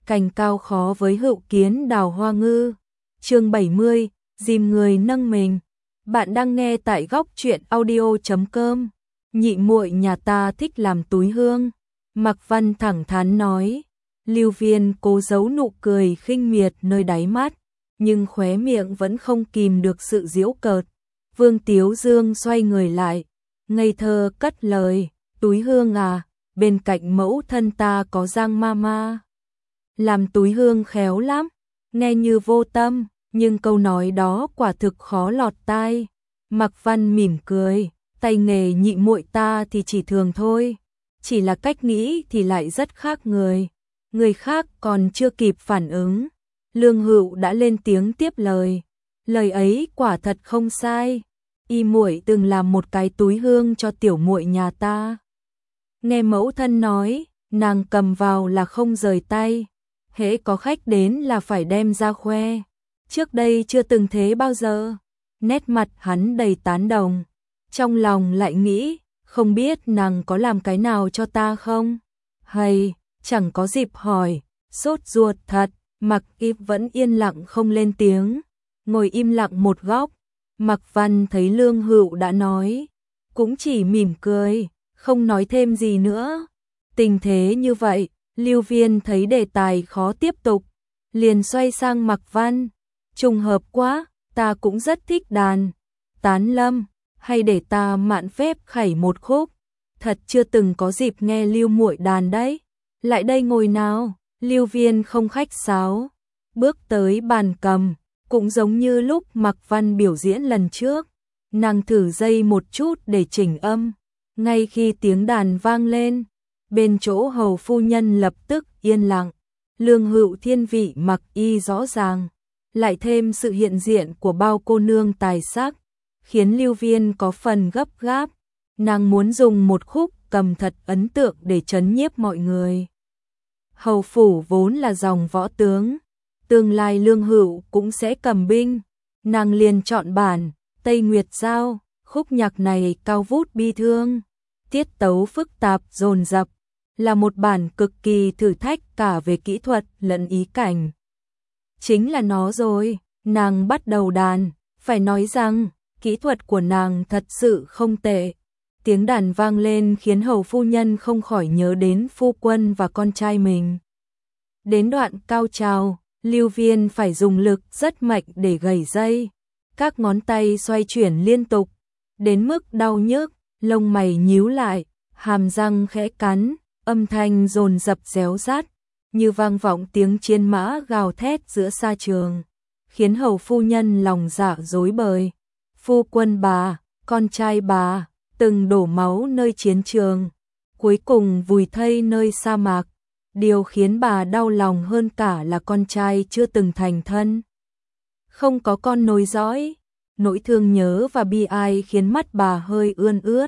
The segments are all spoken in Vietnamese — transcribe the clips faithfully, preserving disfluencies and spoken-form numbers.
cành cao khó với hữu kiến đào hoa ngư. Chương bảy mươi, dìm người nâng mình. Bạn đang nghe tại góc truyện audio chấm com. Nhị muội nhà ta thích làm túi hương. Mạc Văn thẳng thắn nói. Lưu Viên cố giấu nụ cười khinh miệt nơi đáy mắt, nhưng khóe miệng vẫn không kìm được sự giễu cợt. Vương Tiếu Dương xoay người lại, ngây thơ cất lời, túi hương à, bên cạnh mẫu thân ta có Giang Mama. Làm túi hương khéo lắm, nghe như vô tâm, nhưng câu nói đó quả thực khó lọt tai. Mạc Văn mỉm cười, tay nghề nhị muội ta thì chỉ thường thôi, chỉ là cách nghĩ thì lại rất khác người. Người khác còn chưa kịp phản ứng, Lương Hữu đã lên tiếng tiếp lời. Lời ấy quả thật không sai. Y muội từng làm một cái túi hương cho tiểu muội nhà ta. Nghe mẫu thân nói, nàng cầm vào là không rời tay, hễ có khách đến là phải đem ra khoe. Trước đây chưa từng thế bao giờ. Nét mặt hắn đầy tán đồng, trong lòng lại nghĩ, không biết nàng có làm cái nào cho ta không? Hay chẳng có dịp hỏi, sốt ruột thật. Mạc Y vẫn yên lặng không lên tiếng, ngồi im lặng một góc. Mạc Văn thấy Lương Hữu đã nói, cũng chỉ mỉm cười, không nói thêm gì nữa. Tình thế như vậy, Lưu Viên thấy đề tài khó tiếp tục, liền xoay sang Mạc Văn. Trùng hợp quá, ta cũng rất thích đàn Tán Lâm, hay để ta mạn phép khẩy một khúc. Thật chưa từng có dịp nghe Lưu muội đàn đấy. Lại đây ngồi nào. Lưu Viên không khách sáo, bước tới bàn cầm, cũng giống như lúc Mạc Văn biểu diễn lần trước. Nàng thử dây một chút để chỉnh âm. Ngay khi tiếng đàn vang lên, bên chỗ hầu phu nhân lập tức yên lặng. Lương Hữu thiên vị Mạc Y rõ ràng, lại thêm sự hiện diện của bao cô nương tài sắc, khiến Lưu Viên có phần gấp gáp. Nàng muốn dùng một khúc cầm thật ấn tượng để trấn nhiếp mọi người. Hầu phủ vốn là dòng võ tướng, tương lai Lương Hữu cũng sẽ cầm binh. Nàng liền chọn bản Tây Nguyệt Giao. Khúc nhạc này cao vút bi thương, tiết tấu phức tạp dồn dập, là một bản cực kỳ thử thách cả về kỹ thuật lẫn ý cảnh. Chính là nó rồi. Nàng bắt đầu đàn, phải nói rằng kỹ thuật của nàng thật sự không tệ. Tiếng đàn vang lên khiến hầu phu nhân không khỏi nhớ đến phu quân và con trai mình. Đến đoạn cao trào, Lưu Viên phải dùng lực rất mạnh để gảy dây. Các ngón tay xoay chuyển liên tục, đến mức đau nhức, lông mày nhíu lại, hàm răng khẽ cắn, âm thanh dồn dập réo rát, như vang vọng tiếng chiến mã gào thét giữa sa trường, khiến hầu phu nhân lòng dạ rối bời. Phu quân bà, con trai bà, từng đổ máu nơi chiến trường, cuối cùng vùi thây nơi sa mạc. Điều khiến bà đau lòng hơn cả là con trai chưa từng thành thân, không có con nối dõi. Nỗi thương nhớ và bi ai khiến mắt bà hơi ươn ướt.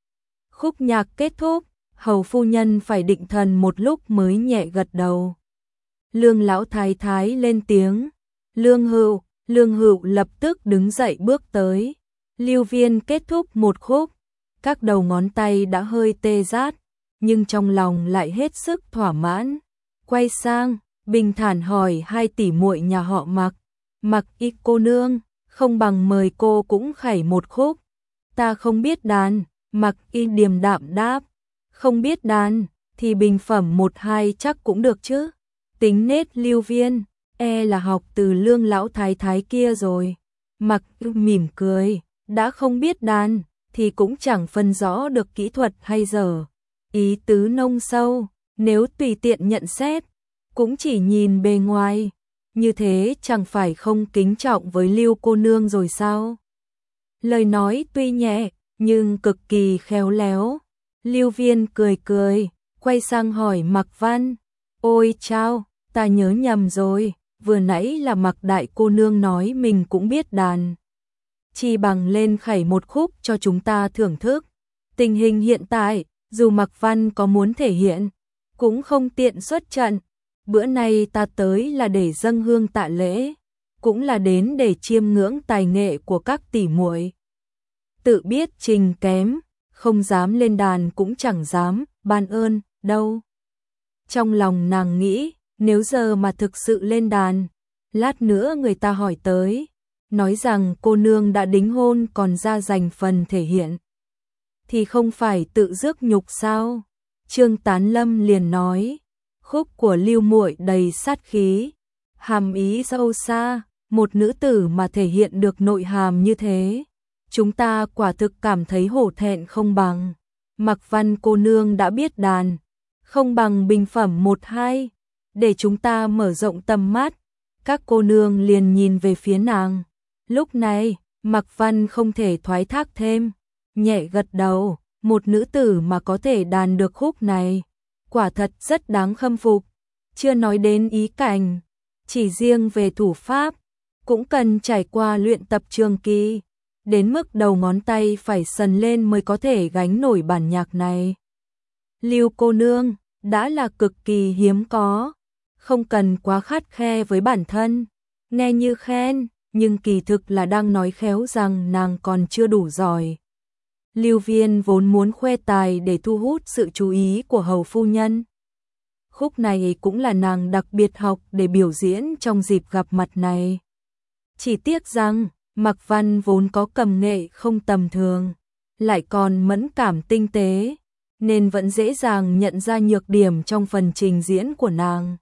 Khúc nhạc kết thúc, hầu phu nhân phải định thần một lúc mới nhẹ gật đầu. Lương lão thái thái lên tiếng, Lương Hữu. Lương Hữu lập tức đứng dậy bước tới. Lưu Viên kết thúc một khúc, các đầu ngón tay đã hơi tê rát, nhưng trong lòng lại hết sức thỏa mãn. Quay sang, bình thản hỏi hai tỷ muội nhà họ Mạc. Mạc Y cô nương, không bằng mời cô cũng khẩy một khúc. Ta không biết đàn. Mạc Y điềm đạm đáp. Không biết đàn, thì bình phẩm một hai chắc cũng được chứ. Tính nết Lưu Viên, e là học từ Lương lão thái thái kia rồi. Mạc Y mỉm cười, đã không biết đàn, thì cũng chẳng phân rõ được kỹ thuật hay dở. Ý tứ nông sâu, nếu tùy tiện nhận xét, cũng chỉ nhìn bề ngoài, như thế chẳng phải không kính trọng với Lưu cô nương rồi sao? Lời nói tuy nhẹ, nhưng cực kỳ khéo léo. Lưu Viên cười cười, quay sang hỏi Mạc Văn. Ôi chao, ta nhớ nhầm rồi, vừa nãy là Mạc đại cô nương nói mình cũng biết đàn. Chi bằng lên khẩy một khúc cho chúng ta thưởng thức. Tình hình hiện tại, dù Mạc Văn có muốn thể hiện, cũng không tiện xuất trận. Bữa nay ta tới là để dâng hương tạ lễ, cũng là đến để chiêm ngưỡng tài nghệ của các tỷ muội. Tự biết trình kém, không dám lên đàn cũng chẳng dám ban ơn đâu. Trong lòng nàng nghĩ, Nếu giờ mà thực sự lên đàn, lát nữa người ta hỏi tới, nói rằng cô nương đã đính hôn còn ra dành phần thể hiện, thì không phải tự rước nhục sao? Trương Tán Lâm liền nói, khúc của Lưu muội đầy sát khí, hàm ý sâu xa, một nữ tử mà thể hiện được nội hàm như thế, chúng ta quả thực cảm thấy hổ thẹn không bằng. Mặc Văn cô nương đã biết đàn, không bằng bình phẩm một hai, để chúng ta mở rộng tầm mắt. Các cô nương liền nhìn về phía nàng. Lúc này, Mặc Văn không thể thoái thác thêm, nhẹ gật đầu, một nữ tử mà có thể đàn được khúc này, quả thật rất đáng khâm phục. Chưa nói đến ý cảnh, chỉ riêng về thủ pháp, cũng cần trải qua luyện tập trường kỳ, đến mức đầu ngón tay phải sần lên mới có thể gánh nổi bản nhạc này. Lưu cô nương đã là cực kỳ hiếm có, không cần quá khắt khe với bản thân, nghe như khen, nhưng kỳ thực là đang nói khéo rằng nàng còn chưa đủ giỏi. Lưu Viên vốn muốn khoe tài để thu hút sự chú ý của hầu phu nhân. Khúc này cũng là nàng đặc biệt học để biểu diễn trong dịp gặp mặt này. Chỉ tiếc rằng, Mặc Văn vốn có cầm nghệ không tầm thường, lại còn mẫn cảm tinh tế, nên vẫn dễ dàng nhận ra nhược điểm trong phần trình diễn của nàng.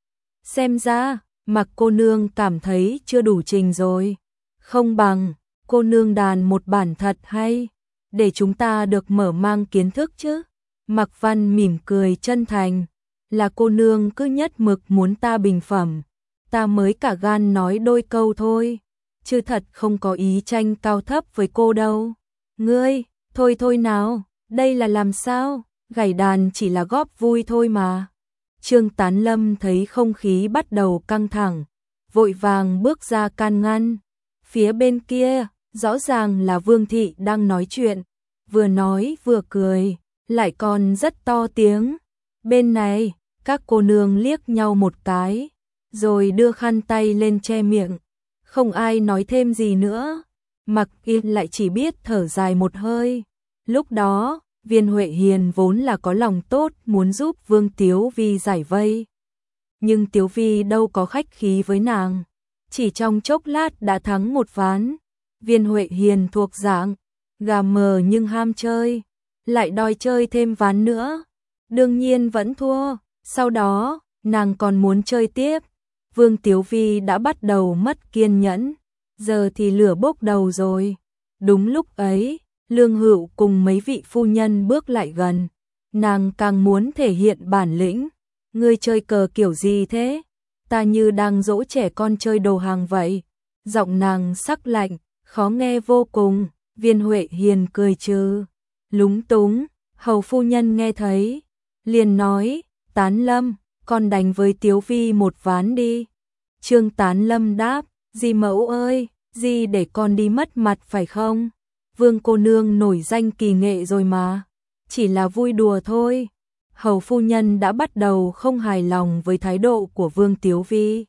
Xem ra, Mặc cô nương cảm thấy chưa đủ trình rồi, không bằng cô nương đàn một bản thật hay, để chúng ta được mở mang kiến thức chứ. Mặc Văn mỉm cười chân thành, là cô nương cứ nhất mực muốn ta bình phẩm, ta mới cả gan nói đôi câu thôi, chứ thật không có ý tranh cao thấp với cô đâu. Ngươi, thôi thôi nào, đây là làm sao, gảy đàn chỉ là góp vui thôi mà. Trương Tán Lâm thấy không khí bắt đầu căng thẳng, vội vàng bước ra can ngăn. Phía bên kia, rõ ràng là Vương Thị đang nói chuyện, vừa nói vừa cười, lại còn rất to tiếng. Bên này, các cô nương liếc nhau một cái, rồi đưa khăn tay lên che miệng, không ai nói thêm gì nữa. Mặc Yên lại chỉ biết thở dài một hơi. Lúc đó, Viên Huệ Hiền vốn là có lòng tốt muốn giúp Vương Tiếu Vi giải vây. Nhưng Tiếu Vi đâu có khách khí với nàng, chỉ trong chốc lát đã thắng một ván. Viên Huệ Hiền thuộc dạng gà mờ nhưng ham chơi, lại đòi chơi thêm ván nữa, đương nhiên vẫn thua. Sau đó, nàng còn muốn chơi tiếp. Vương Tiếu Vi đã bắt đầu mất kiên nhẫn, giờ thì lửa bốc đầu rồi. Đúng lúc ấy, Lương Hữu cùng mấy vị phu nhân bước lại gần, nàng càng muốn thể hiện bản lĩnh. Ngươi chơi cờ kiểu gì thế? Ta như đang dỗ trẻ con chơi đồ hàng vậy. Giọng nàng sắc lạnh, khó nghe vô cùng. Viên Huệ Hiền cười trừ, lúng túng. Hầu phu nhân nghe thấy, liền nói, Tán Lâm, con đánh với Tiếu Vi một ván đi. Trương Tán Lâm đáp, dì mẫu ơi, dì để con đi mất mặt phải không? Vương cô nương nổi danh kỳ nghệ rồi mà, chỉ là vui đùa thôi. Hầu phu nhân đã bắt đầu không hài lòng với thái độ của Vương Tiếu Vi.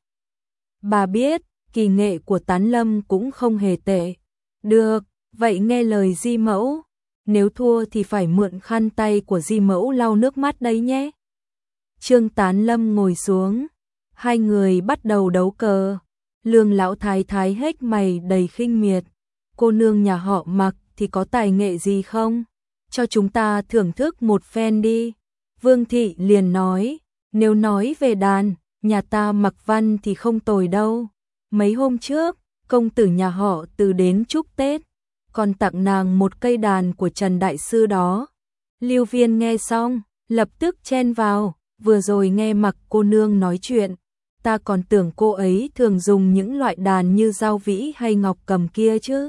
Bà biết, kỳ nghệ của Tán Lâm cũng không hề tệ. Được, vậy nghe lời di mẫu, nếu thua thì phải mượn khăn tay của di mẫu lau nước mắt đấy nhé. Trương Tán Lâm ngồi xuống, hai người bắt đầu đấu cờ. Lương lão thái thái hết mày đầy khinh miệt, cô nương nhà họ Mặc thì có tài nghệ gì không? Cho chúng ta thưởng thức một phen đi. Vương Thị liền nói, nếu nói về đàn, nhà ta Mặc Văn thì không tồi đâu. Mấy hôm trước, công tử nhà họ Từ đến chúc Tết, còn tặng nàng một cây đàn của Trần Đại Sư đó. Lưu Viên nghe xong, lập tức chen vào, vừa rồi nghe Mặc cô nương nói chuyện, ta còn tưởng cô ấy thường dùng những loại đàn như Giao Vĩ hay Ngọc Cầm kia chứ.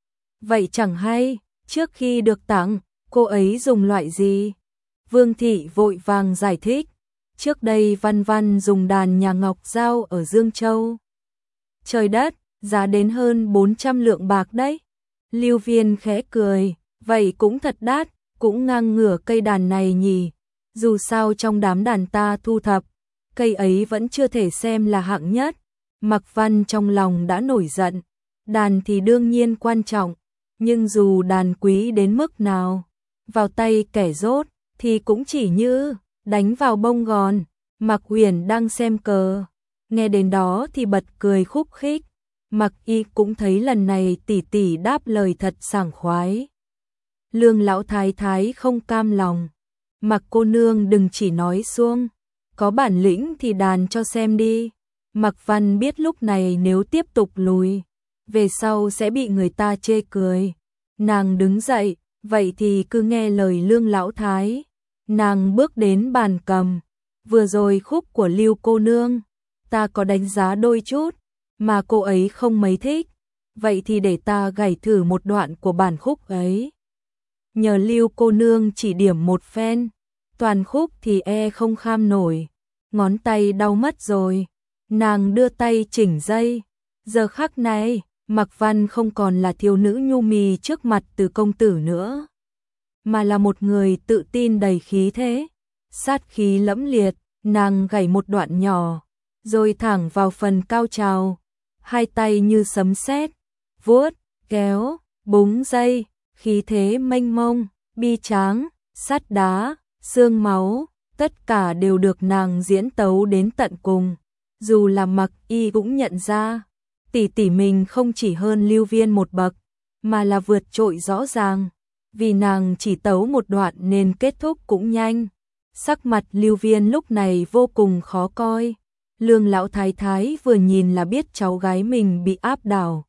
Vậy chẳng hay, trước khi được tặng, cô ấy dùng loại gì? Vương Thị vội vàng giải thích, trước đây Văn Văn dùng đàn nhà Ngọc Giao ở Dương Châu. Trời đất, giá đến hơn bốn trăm lượng bạc đấy. Lưu Viên khẽ cười, vậy cũng thật đắt, cũng ngang ngửa cây đàn này nhỉ. Dù sao trong đám đàn ta thu thập, cây ấy vẫn chưa thể xem là hạng nhất. Mặc Văn trong lòng đã nổi giận, đàn thì đương nhiên quan trọng, nhưng dù đàn quý đến mức nào, vào tay kẻ dốt thì cũng chỉ như đánh vào bông gòn. Mạc Huyền đang xem cờ, nghe đến đó thì bật cười khúc khích. Mạc Y cũng thấy lần này tỷ tỷ đáp lời thật sảng khoái. Lương lão thái thái không cam lòng. Mạc cô nương đừng chỉ nói suông, có bản lĩnh thì đàn cho xem đi. Mạc Văn biết lúc này nếu tiếp tục lùi, về sau sẽ bị người ta chê cười. Nàng đứng dậy, vậy thì cứ nghe lời Lương lão thái. Nàng bước đến bàn cầm, vừa rồi khúc của Lưu cô nương, ta có đánh giá đôi chút, mà cô ấy không mấy thích, vậy thì để ta gảy thử một đoạn của bản khúc ấy. Nhờ Lưu cô nương chỉ điểm một phen, toàn khúc thì e không kham nổi, ngón tay đau mất rồi. Nàng đưa tay chỉnh dây, giờ khắc này, Mạc Văn không còn là thiếu nữ nhu mì trước mặt Từ công tử nữa, mà là một người tự tin đầy khí thế, sát khí lẫm liệt. Nàng gảy một đoạn nhỏ, rồi thẳng vào phần cao trào, hai tay như sấm sét, vuốt, kéo, búng dây, khí thế mênh mông, bi tráng, sắt đá, xương máu, tất cả đều được nàng diễn tấu đến tận cùng. Dù là Mạc Y cũng nhận ra, tỷ tỷ mình không chỉ hơn Lưu Viên một bậc, mà là vượt trội rõ ràng, vì nàng chỉ tấu một đoạn nên kết thúc cũng nhanh. Sắc mặt Lưu Viên lúc này vô cùng khó coi. Lương lão thái thái vừa nhìn là biết cháu gái mình bị áp đảo,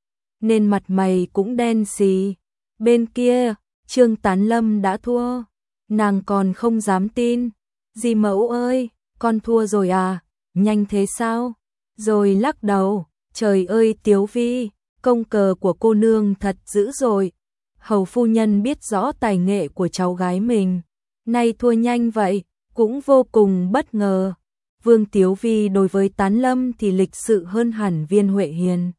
nên mặt mày cũng đen xì. Bên kia, Trương Tán Lâm đã thua, nàng còn không dám tin. Dì mẫu ơi, con thua rồi à, nhanh thế sao? Rồi lắc đầu, trời ơi Tiếu Vi, công cờ của cô nương thật dữ rồi. Hầu phu nhân biết rõ tài nghệ của cháu gái mình, nay thua nhanh vậy, cũng vô cùng bất ngờ. Vương Tiếu Vi đối với Tán Lâm thì lịch sự hơn hẳn Viên Huệ Hiền.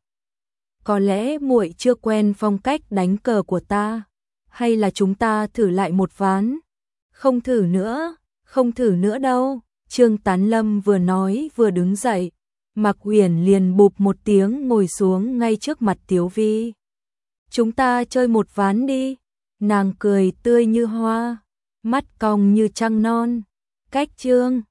Có lẽ muội chưa quen phong cách đánh cờ của ta, hay là chúng ta thử lại một ván? Không thử nữa, không thử nữa đâu. Trương Tán Lâm vừa nói vừa đứng dậy, Mạc Huyền liền bụp một tiếng ngồi xuống ngay trước mặt Tiếu Vi. Chúng ta chơi một ván đi. Nàng cười tươi như hoa, mắt cong như trăng non. Cách Trương